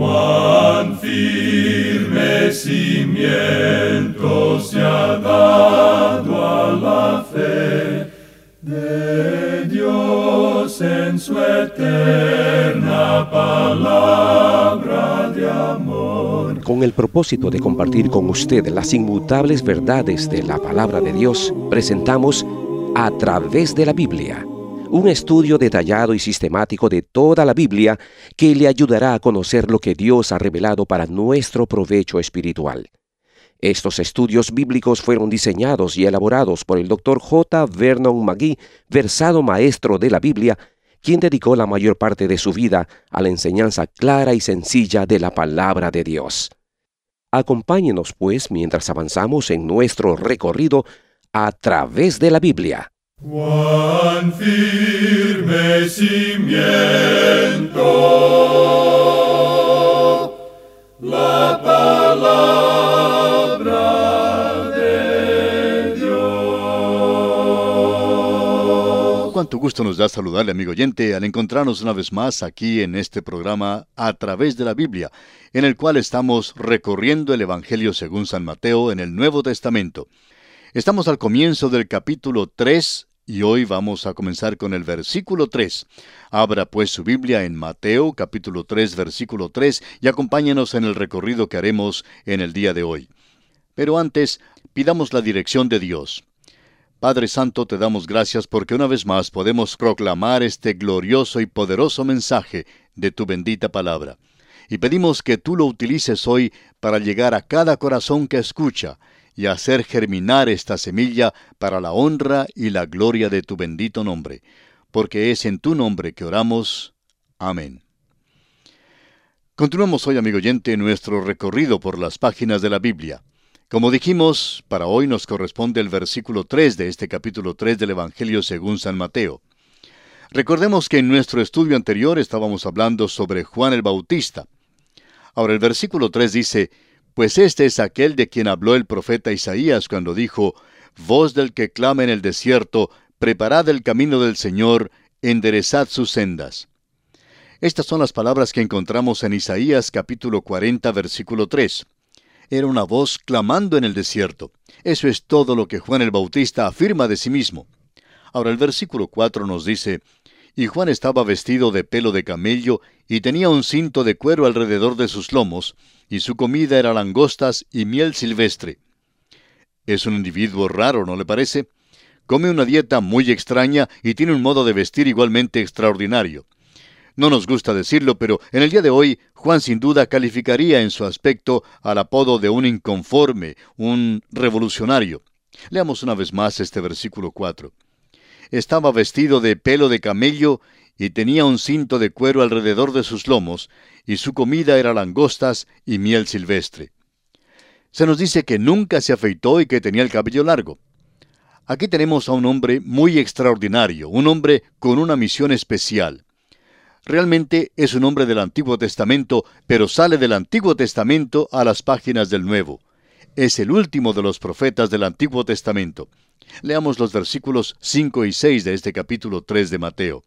Cuán firme cimiento se ha dado a la fe de Dios en su eterna palabra de amor. Con el propósito de compartir con usted las inmutables verdades de la palabra de Dios, presentamos A Través de la Biblia, un estudio detallado y sistemático de toda la Biblia que le ayudará a conocer lo que Dios ha revelado para nuestro provecho espiritual. Estos estudios bíblicos fueron diseñados y elaborados por el Dr. J. Vernon McGee, versado maestro de la Biblia, quien dedicó la mayor parte de su vida a la enseñanza clara y sencilla de la palabra de Dios. Acompáñenos, pues, mientras avanzamos en nuestro recorrido a través de la Biblia. Cuán firme cimiento la palabra de Dios. Cuánto gusto nos da saludarle, amigo oyente, al encontrarnos una vez más aquí en este programa A Través de la Biblia, en el cual estamos recorriendo el Evangelio según San Mateo en el Nuevo Testamento. Estamos al comienzo del capítulo 3 y hoy vamos a comenzar con el versículo 3. Abra pues su Biblia en Mateo capítulo 3, versículo 3 y acompáñenos en el recorrido que haremos en el día de hoy. Pero antes, pidamos la dirección de Dios. Padre Santo, te damos gracias porque una vez más podemos proclamar este glorioso y poderoso mensaje de tu bendita palabra. Y pedimos que tú lo utilices hoy para llegar a cada corazón que escucha y hacer germinar esta semilla para la honra y la gloria de tu bendito nombre, porque es en tu nombre que oramos. Amén. Continuamos hoy, amigo oyente, nuestro recorrido por las páginas de la Biblia. Como dijimos, para hoy nos corresponde el versículo 3 de este capítulo 3 del Evangelio según San Mateo. Recordemos que en nuestro estudio anterior estábamos hablando sobre Juan el Bautista. Ahora el versículo 3 dice: Pues este es aquel de quien habló el profeta Isaías cuando dijo: Voz del que clama en el desierto, preparad el camino del Señor, enderezad sus sendas. Estas son las palabras que encontramos en Isaías capítulo 40, versículo 3. Era una voz clamando en el desierto. Eso es todo lo que Juan el Bautista afirma de sí mismo. Ahora el versículo 4 nos dice: Y Juan estaba vestido de pelo de camello y tenía un cinto de cuero alrededor de sus lomos, y su comida era langostas y miel silvestre. Es un individuo raro, ¿no le parece? Come una dieta muy extraña y tiene un modo de vestir igualmente extraordinario. No nos gusta decirlo, pero en el día de hoy, Juan sin duda calificaría en su aspecto al apodo de un inconforme, un revolucionario. Leamos una vez más este versículo 4. Estaba vestido de pelo de camello y tenía un cinto de cuero alrededor de sus lomos, y su comida era langostas y miel silvestre. Se nos dice que nunca se afeitó y que tenía el cabello largo. Aquí tenemos a un hombre muy extraordinario, un hombre con una misión especial. Realmente es un hombre del Antiguo Testamento, pero sale del Antiguo Testamento a las páginas del Nuevo. Es el último de los profetas del Antiguo Testamento. Leamos los versículos 5 y 6 de este capítulo 3 de Mateo.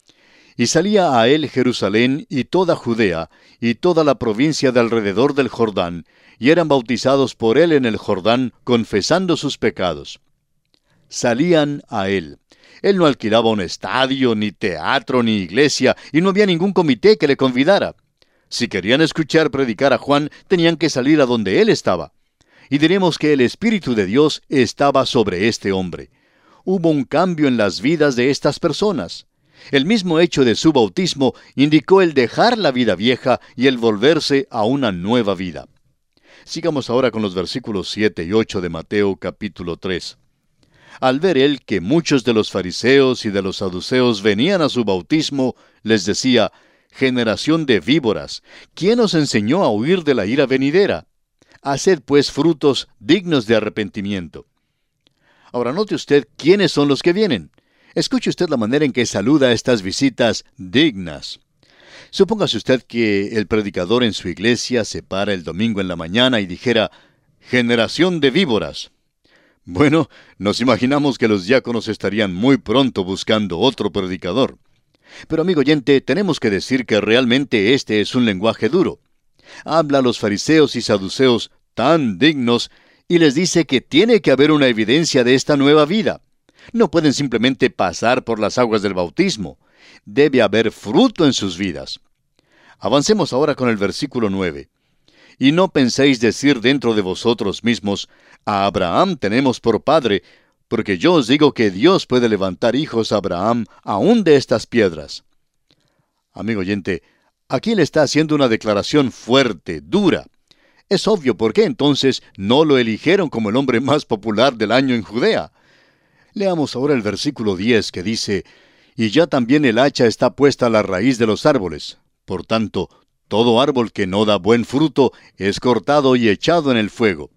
Y salía a él Jerusalén y toda Judea, y toda la provincia de alrededor del Jordán, y eran bautizados por él en el Jordán, confesando sus pecados. Salían a él. Él no alquilaba un estadio, ni teatro, ni iglesia, y no había ningún comité que le convidara. Si querían escuchar predicar a Juan, tenían que salir a donde él estaba. Y diremos que el Espíritu de Dios estaba sobre este hombre. Hubo un cambio en las vidas de estas personas. El mismo hecho de su bautismo indicó el dejar la vida vieja y el volverse a una nueva vida. Sigamos ahora con los versículos 7 y 8 de Mateo capítulo 3. Al ver él que muchos de los fariseos y de los saduceos venían a su bautismo, les decía: Generación de víboras, ¿quién os enseñó a huir de la ira venidera? Haced pues frutos dignos de arrepentimiento. Ahora note usted quiénes son los que vienen. Escuche usted la manera en que saluda estas visitas dignas. Supóngase usted que el predicador en su iglesia se para el domingo en la mañana y dijera: Generación de víboras. Bueno, nos imaginamos que los diáconos estarían muy pronto buscando otro predicador. Pero amigo oyente, tenemos que decir que realmente este es un lenguaje duro. Habla a los fariseos y saduceos tan dignos y les dice que tiene que haber una evidencia de esta nueva vida. No pueden simplemente pasar por las aguas del bautismo. Debe haber fruto en sus vidas. Avancemos ahora con el versículo 9. Y no penséis decir dentro de vosotros mismos, a Abraham tenemos por padre, porque yo os digo que Dios puede levantar hijos a Abraham aún de estas piedras. Amigo oyente, aquí le está haciendo una declaración fuerte, dura. Es obvio por qué entonces no lo eligieron como el hombre más popular del año en Judea. Leamos ahora el versículo 10 que dice, y ya también el hacha está puesta a la raíz de los árboles. Por tanto, todo árbol que no da buen fruto es cortado y echado en el fuego.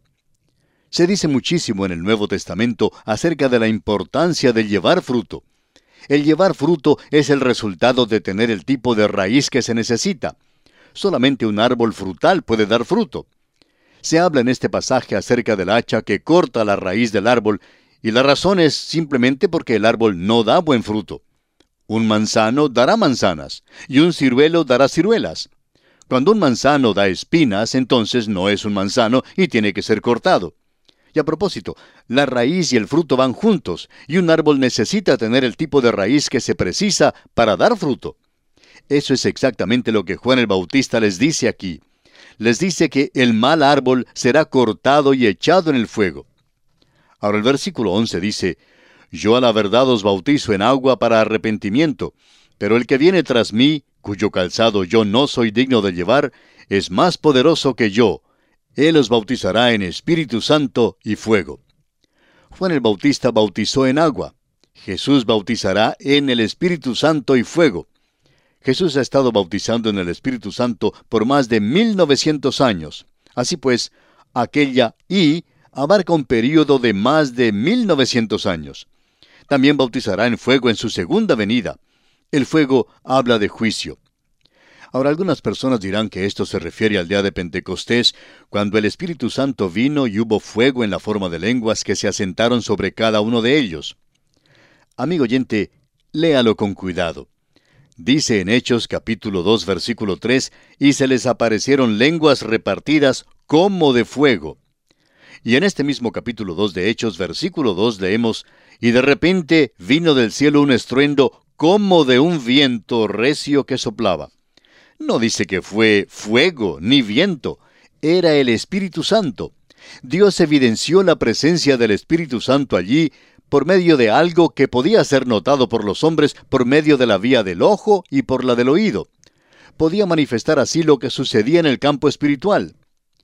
Se dice muchísimo en el Nuevo Testamento acerca de la importancia de llevar fruto. El llevar fruto es el resultado de tener el tipo de raíz que se necesita. Solamente un árbol frutal puede dar fruto. Se habla en este pasaje acerca del hacha que corta la raíz del árbol, y la razón es simplemente porque el árbol no da buen fruto. Un manzano dará manzanas, y un ciruelo dará ciruelas. Cuando un manzano da espinas, entonces no es un manzano y tiene que ser cortado. Y a propósito, la raíz y el fruto van juntos, y un árbol necesita tener el tipo de raíz que se precisa para dar fruto. Eso es exactamente lo que Juan el Bautista les dice aquí. Les dice que el mal árbol será cortado y echado en el fuego. Ahora el versículo 11 dice, yo a la verdad os bautizo en agua para arrepentimiento, pero el que viene tras mí, cuyo calzado yo no soy digno de llevar, es más poderoso que yo. Él os bautizará en Espíritu Santo y fuego. Juan el Bautista bautizó en agua. Jesús bautizará en el Espíritu Santo y fuego. Jesús ha estado bautizando en el Espíritu Santo por más de 1900 años. Así pues, aquella "y" abarca un período de más de 1900 años. También bautizará en fuego en su segunda venida. El fuego habla de juicio. Ahora, algunas personas dirán que esto se refiere al día de Pentecostés, cuando el Espíritu Santo vino y hubo fuego en la forma de lenguas que se asentaron sobre cada uno de ellos. Amigo oyente, léalo con cuidado. Dice en Hechos capítulo 2, versículo 3, y se les aparecieron lenguas repartidas como de fuego. Y en este mismo capítulo 2 de Hechos, versículo 2, leemos, y de repente vino del cielo un estruendo como de un viento recio que soplaba. No dice que fue fuego ni viento, era el Espíritu Santo. Dios evidenció la presencia del Espíritu Santo allí por medio de algo que podía ser notado por los hombres por medio de la vía del ojo y por la del oído. Podía manifestar así lo que sucedía en el campo espiritual.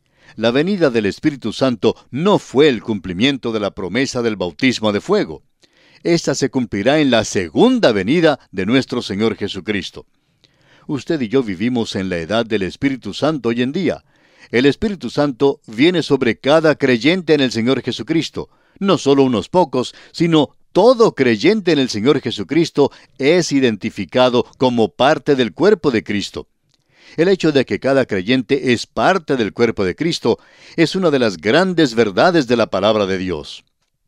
La venida del Espíritu Santo no fue el cumplimiento de la promesa del bautismo de fuego. Esta se cumplirá en la segunda venida de nuestro Señor Jesucristo. Usted y yo vivimos en la edad del Espíritu Santo hoy en día. El Espíritu Santo viene sobre cada creyente en el Señor Jesucristo. No solo unos pocos, sino todo creyente en el Señor Jesucristo es identificado como parte del cuerpo de Cristo. El hecho de que cada creyente es parte del cuerpo de Cristo es una de las grandes verdades de la palabra de Dios.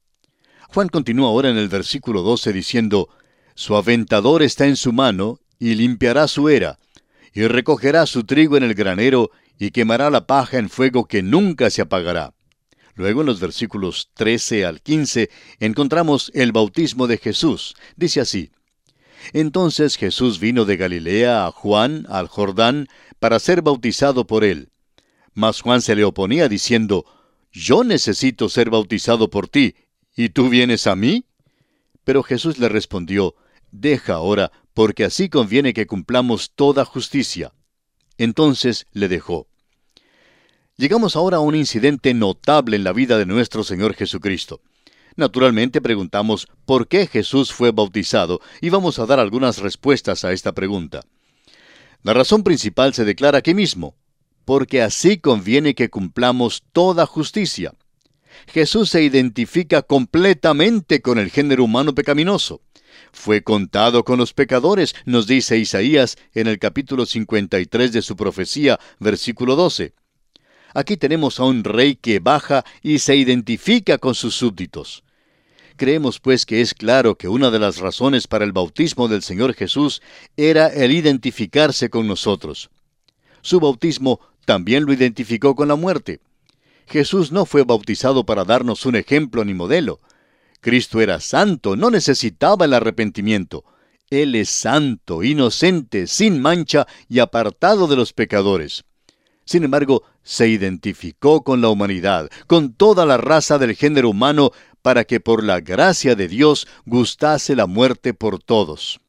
Juan continúa ahora en el versículo 12 diciendo, su aventador está en su mano, y limpiará su era, y recogerá su trigo en el granero, y quemará la paja en fuego que nunca se apagará. Luego en los versículos 13 al 15 encontramos el bautismo de Jesús. Dice así, entonces Jesús vino de Galilea a Juan, al Jordán, para ser bautizado por él. Mas Juan se le oponía diciendo, yo necesito ser bautizado por ti, ¿y tú vienes a mí? Pero Jesús le respondió, deja ahora, porque así conviene que cumplamos toda justicia. Entonces le dejó. Llegamos ahora a un incidente notable en la vida de nuestro Señor Jesucristo. Naturalmente preguntamos por qué Jesús fue bautizado y vamos a dar algunas respuestas a esta pregunta. La razón principal se declara aquí mismo, porque así conviene que cumplamos toda justicia. Jesús se identifica completamente con el género humano pecaminoso. Fue contado con los pecadores, nos dice Isaías en el capítulo 53 de su profecía, versículo 12. Aquí tenemos a un rey que baja y se identifica con sus súbditos. Creemos pues que es claro que una de las razones para el bautismo del Señor Jesús era el identificarse con nosotros. Su bautismo también lo identificó con la muerte. Jesús no fue bautizado para darnos un ejemplo ni modelo. Cristo era santo, no necesitaba el arrepentimiento. Él es santo, inocente, sin mancha y apartado de los pecadores. Sin embargo, se identificó con la humanidad, con toda la raza del género humano, para que por la gracia de Dios gustase la muerte por todos.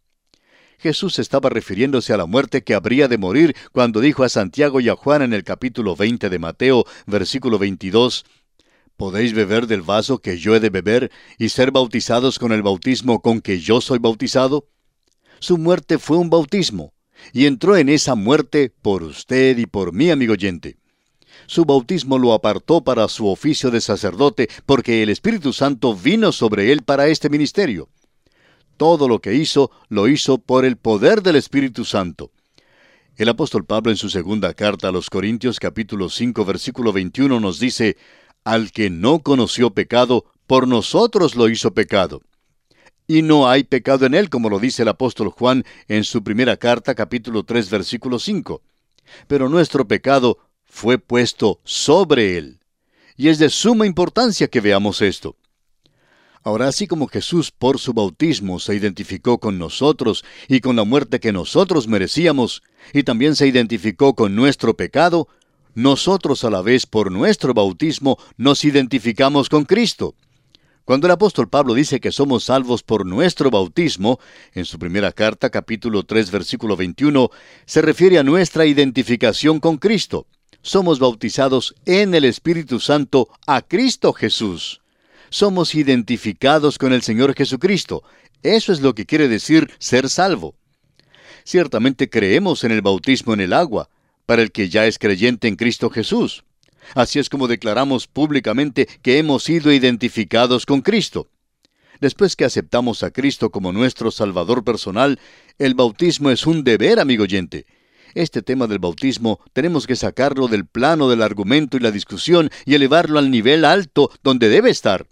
Jesús estaba refiriéndose a la muerte que habría de morir cuando dijo a Santiago y a Juan en el capítulo 20 de Mateo, versículo 22, ¿podéis beber del vaso que yo he de beber y ser bautizados con el bautismo con que yo soy bautizado? Su muerte fue un bautismo, y entró en esa muerte por usted y por mí, amigo oyente. Su bautismo lo apartó para su oficio de sacerdote, porque el Espíritu Santo vino sobre él para este ministerio. Todo lo que hizo, lo hizo por el poder del Espíritu Santo. El apóstol Pablo en su segunda carta a los Corintios capítulo 5 versículo 21 nos dice, al que no conoció pecado, por nosotros lo hizo pecado. Y no hay pecado en él, como lo dice el apóstol Juan en su primera carta capítulo 3 versículo 5. Pero nuestro pecado fue puesto sobre él. Y es de suma importancia que veamos esto. Ahora, así como Jesús por su bautismo se identificó con nosotros y con la muerte que nosotros merecíamos, y también se identificó con nuestro pecado, nosotros a la vez por nuestro bautismo nos identificamos con Cristo. Cuando el apóstol Pablo dice que somos salvos por nuestro bautismo, en su primera carta, capítulo 3, versículo 21, se refiere a nuestra identificación con Cristo. Somos bautizados en el Espíritu Santo a Cristo Jesús. Somos identificados con el Señor Jesucristo. Eso es lo que quiere decir ser salvo. Ciertamente creemos en el bautismo en el agua, para el que ya es creyente en Cristo Jesús. Así es como declaramos públicamente que hemos sido identificados con Cristo. Después que aceptamos a Cristo como nuestro Salvador personal, el bautismo es un deber, amigo oyente. Este tema del bautismo tenemos que sacarlo del plano del argumento y la discusión y elevarlo al nivel alto donde debe estar.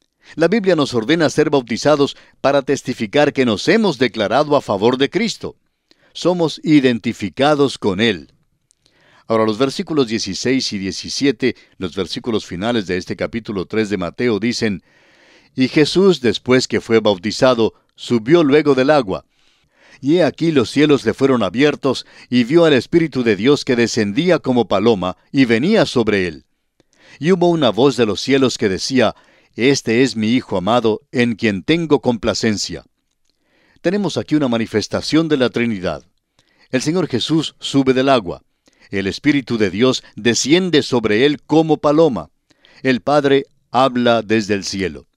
La Biblia nos ordena ser bautizados para testificar que nos hemos declarado a favor de Cristo. Somos identificados con Él. Ahora, los versículos 16 y 17, los versículos finales de este capítulo 3 de Mateo, dicen, «Y Jesús, después que fue bautizado, subió luego del agua. Y he aquí los cielos le fueron abiertos, y vio al Espíritu de Dios que descendía como paloma, y venía sobre él. Y hubo una voz de los cielos que decía, Este es mi Hijo amado, en quien tengo complacencia». Tenemos aquí una manifestación de la Trinidad. El Señor Jesús sube del agua. El Espíritu de Dios desciende sobre él como paloma. El Padre habla desde el cielo.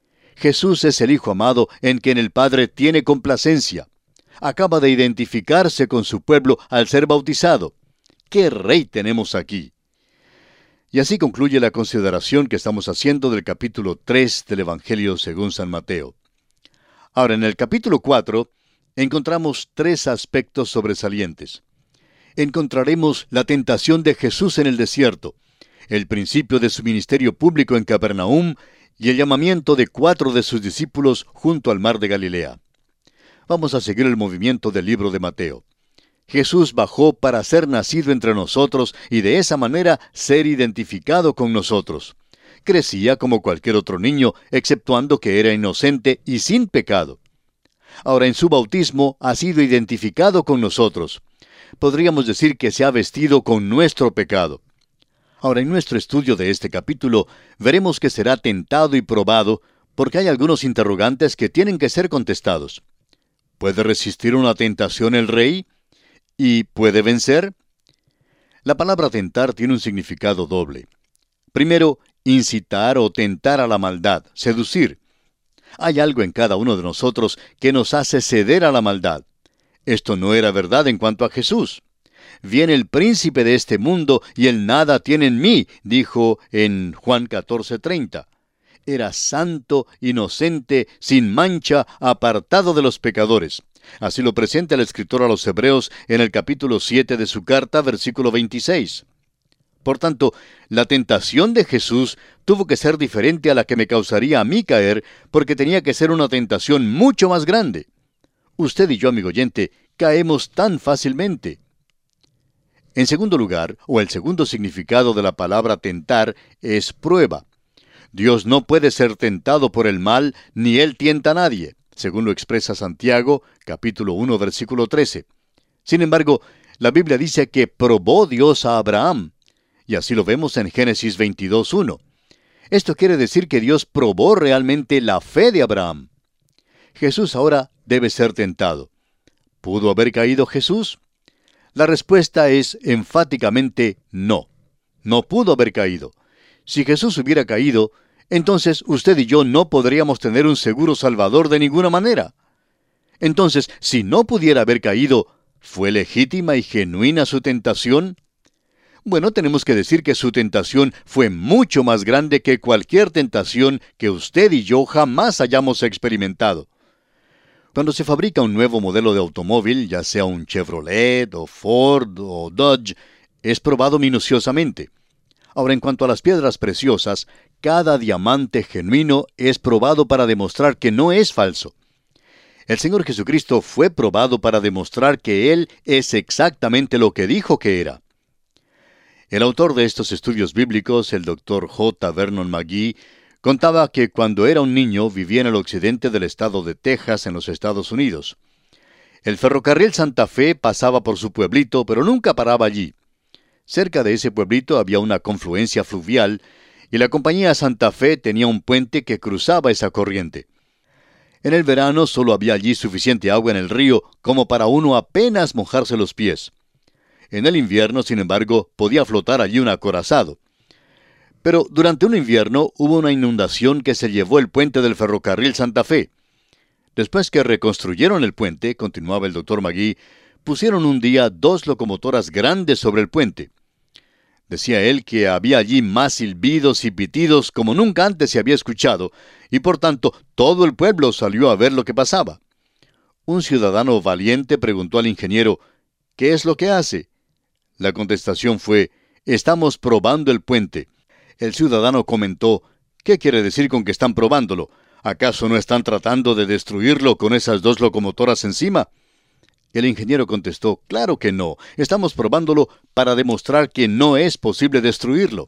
Jesús es el Hijo amado en quien el Padre tiene complacencia. Acaba de identificarse con su pueblo al ser bautizado. ¡Qué rey tenemos aquí! Y así concluye la consideración que estamos haciendo del capítulo 3 del Evangelio según San Mateo. Ahora, en el capítulo 4, encontramos tres aspectos sobresalientes. Encontraremos la tentación de Jesús en el desierto, el principio de su ministerio público en Capernaum y el llamamiento de 4 de sus discípulos junto al mar de Galilea. Vamos a seguir el movimiento del libro de Mateo. Jesús bajó para ser nacido entre nosotros y de esa manera ser identificado con nosotros. Crecía como cualquier otro niño, exceptuando que era inocente y sin pecado. Ahora, en su bautismo ha sido identificado con nosotros. Podríamos decir que se ha vestido con nuestro pecado. Ahora, en nuestro estudio de este capítulo, veremos que será tentado y probado, porque hay algunos interrogantes que tienen que ser contestados. ¿Puede resistir una tentación el rey? ¿Y puede vencer? La palabra tentar tiene un significado doble. Primero, incitar o tentar a la maldad, seducir. Hay algo en cada uno de nosotros que nos hace ceder a la maldad. Esto no era verdad en cuanto a Jesús. Viene el príncipe de este mundo y él nada tiene en mí, dijo en Juan 14:30. Era santo, inocente, sin mancha, apartado de los pecadores. Así lo presenta el escritor a los Hebreos en el capítulo 7 de su carta, versículo 26. Por tanto, la tentación de Jesús tuvo que ser diferente a la que me causaría a mí caer, porque tenía que ser una tentación mucho más grande. Usted y yo, amigo oyente, caemos tan fácilmente. En segundo lugar, o el segundo significado de la palabra tentar, es prueba. Dios no puede ser tentado por el mal, ni Él tienta a nadie, según lo expresa Santiago, capítulo 1, versículo 13. Sin embargo, la Biblia dice que probó Dios a Abraham, y así lo vemos en Génesis 22:1. Esto quiere decir que Dios probó realmente la fe de Abraham. Jesús ahora debe ser tentado. ¿Pudo haber caído Jesús? La respuesta es enfáticamente no. No pudo haber caído. Si Jesús hubiera caído, entonces usted y yo no podríamos tener un seguro Salvador de ninguna manera. Entonces, si no pudiera haber caído, ¿fue legítima y genuina su tentación? Bueno, tenemos que decir que su tentación fue mucho más grande que cualquier tentación que usted y yo jamás hayamos experimentado. Cuando se fabrica un nuevo modelo de automóvil, ya sea un Chevrolet, o Ford, o Dodge, es probado minuciosamente. Ahora, en cuanto a las piedras preciosas, cada diamante genuino es probado para demostrar que no es falso. El Señor Jesucristo fue probado para demostrar que Él es exactamente lo que dijo que era. El autor de estos estudios bíblicos, el Dr. J. Vernon McGee, contaba que cuando era un niño vivía en el occidente del estado de Texas, en los Estados Unidos. El ferrocarril Santa Fe pasaba por su pueblito, pero nunca paraba allí. Cerca de ese pueblito había una confluencia fluvial, y la compañía Santa Fe tenía un puente que cruzaba esa corriente. En el verano solo había allí suficiente agua en el río como para uno apenas mojarse los pies. En el invierno, sin embargo, podía flotar allí un acorazado. Pero durante un invierno hubo una inundación que se llevó el puente del ferrocarril Santa Fe. Después que reconstruyeron el puente, continuaba el Dr. McGee, pusieron un día 2 locomotoras grandes sobre el puente. Decía él que había allí más silbidos y pitidos como nunca antes se había escuchado, y por tanto todo el pueblo salió a ver lo que pasaba. Un ciudadano valiente preguntó al ingeniero, ¿qué es lo que hace? La contestación fue, estamos probando el puente. El ciudadano comentó, ¿qué quiere decir con que están probándolo? ¿Acaso no están tratando de destruirlo con esas 2 locomotoras encima? El ingeniero contestó, claro que no, estamos probándolo para demostrar que no es posible destruirlo.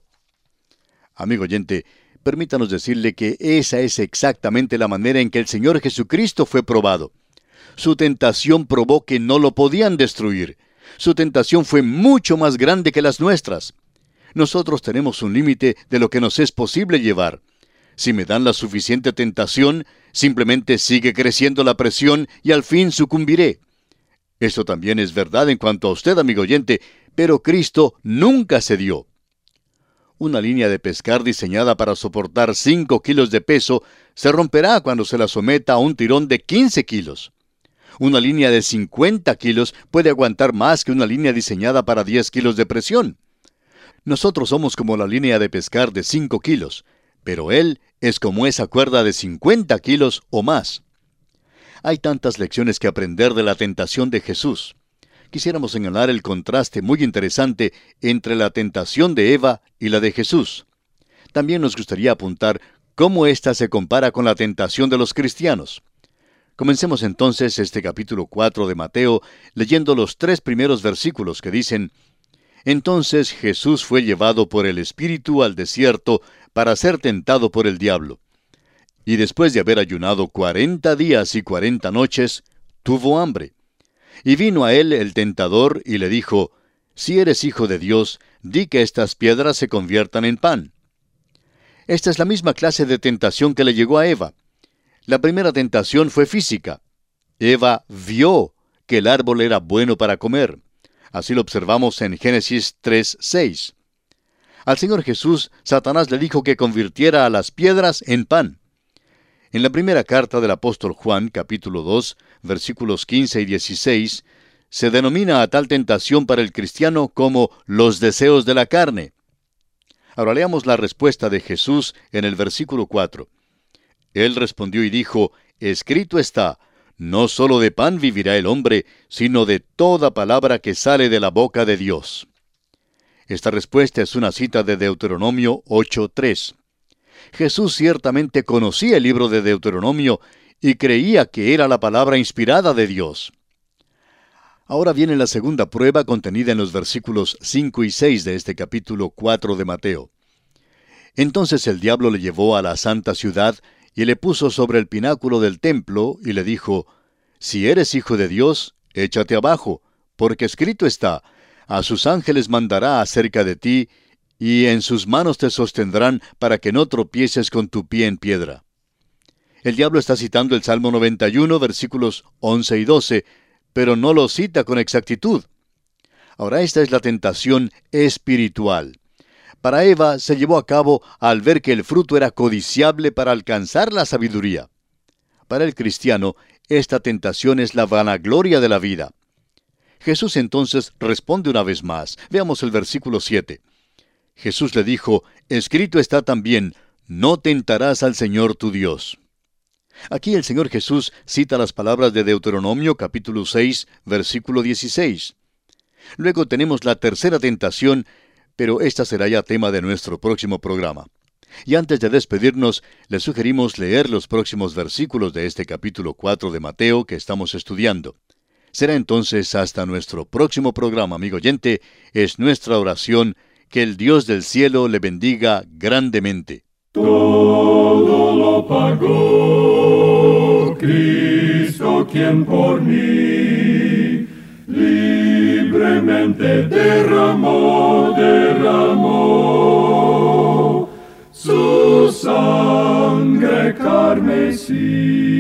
Amigo oyente, permítanos decirle que esa es exactamente la manera en que el Señor Jesucristo fue probado. Su tentación probó que no lo podían destruir. Su tentación fue mucho más grande que las nuestras. Nosotros tenemos un límite de lo que nos es posible llevar. Si me dan la suficiente tentación, simplemente sigue creciendo la presión y al fin sucumbiré. Esto también es verdad en cuanto a usted, amigo oyente, pero Cristo nunca cedió. Una línea de pescar diseñada para soportar 5 kilos de peso se romperá cuando se la someta a un tirón de 15 kilos. Una línea de 50 kilos puede aguantar más que una línea diseñada para 10 kilos de presión. Nosotros somos como la línea de pescar de 5 kilos, pero Él es como esa cuerda de 50 kilos o más. Hay tantas lecciones que aprender de la tentación de Jesús. Quisiéramos señalar el contraste muy interesante entre la tentación de Eva y la de Jesús. También nos gustaría apuntar cómo ésta se compara con la tentación de los cristianos. Comencemos entonces este capítulo 4 de Mateo leyendo los 3 primeros versículos que dicen: Entonces Jesús fue llevado por el Espíritu al desierto para ser tentado por el diablo. Y después de haber ayunado 40 días y 40 noches, tuvo hambre. Y vino a él el tentador y le dijo: Si eres hijo de Dios, di que estas piedras se conviertan en pan. Esta es la misma clase de tentación que le llegó a Eva. La primera tentación fue física. Eva vio que el árbol era bueno para comer. Así lo observamos en Génesis 3:6. Al Señor Jesús, Satanás le dijo que convirtiera a las piedras en pan. En la primera carta del apóstol Juan, capítulo 2, versículos 15 y 16, se denomina a tal tentación para el cristiano como los deseos de la carne. Ahora leamos la respuesta de Jesús en el versículo 4. Él respondió y dijo: Escrito está, no solo de pan vivirá el hombre, sino de toda palabra que sale de la boca de Dios. Esta respuesta es una cita de Deuteronomio 8:3. Jesús ciertamente conocía el libro de Deuteronomio y creía que era la palabra inspirada de Dios. Ahora viene la segunda prueba contenida en los versículos 5 y 6 de este capítulo 4 de Mateo. Entonces el diablo le llevó a la santa ciudad y le puso sobre el pináculo del templo y le dijo, «Si eres hijo de Dios, échate abajo, porque escrito está, a sus ángeles mandará acerca de ti, y en sus manos te sostendrán para que no tropieces con tu pie en piedra». El diablo está citando el Salmo 91, versículos 11 y 12, pero no lo cita con exactitud. Ahora esta es la tentación espiritual. Para Eva se llevó a cabo al ver que el fruto era codiciable para alcanzar la sabiduría. Para el cristiano, esta tentación es la vanagloria de la vida. Jesús entonces responde una vez más. Veamos el versículo 7. Jesús le dijo, «Escrito está también, no tentarás al Señor tu Dios». Aquí el Señor Jesús cita las palabras de Deuteronomio capítulo 6, versículo 16. Luego tenemos la tercera tentación, pero esta será ya tema de nuestro próximo programa. Y antes de despedirnos, le sugerimos leer los próximos versículos de este capítulo 4 de Mateo que estamos estudiando. Será entonces hasta nuestro próximo programa, amigo oyente. Es nuestra oración que el Dios del cielo le bendiga grandemente. Todo lo pagó Cristo, quien por mí libremente derramó su sangre carmesí.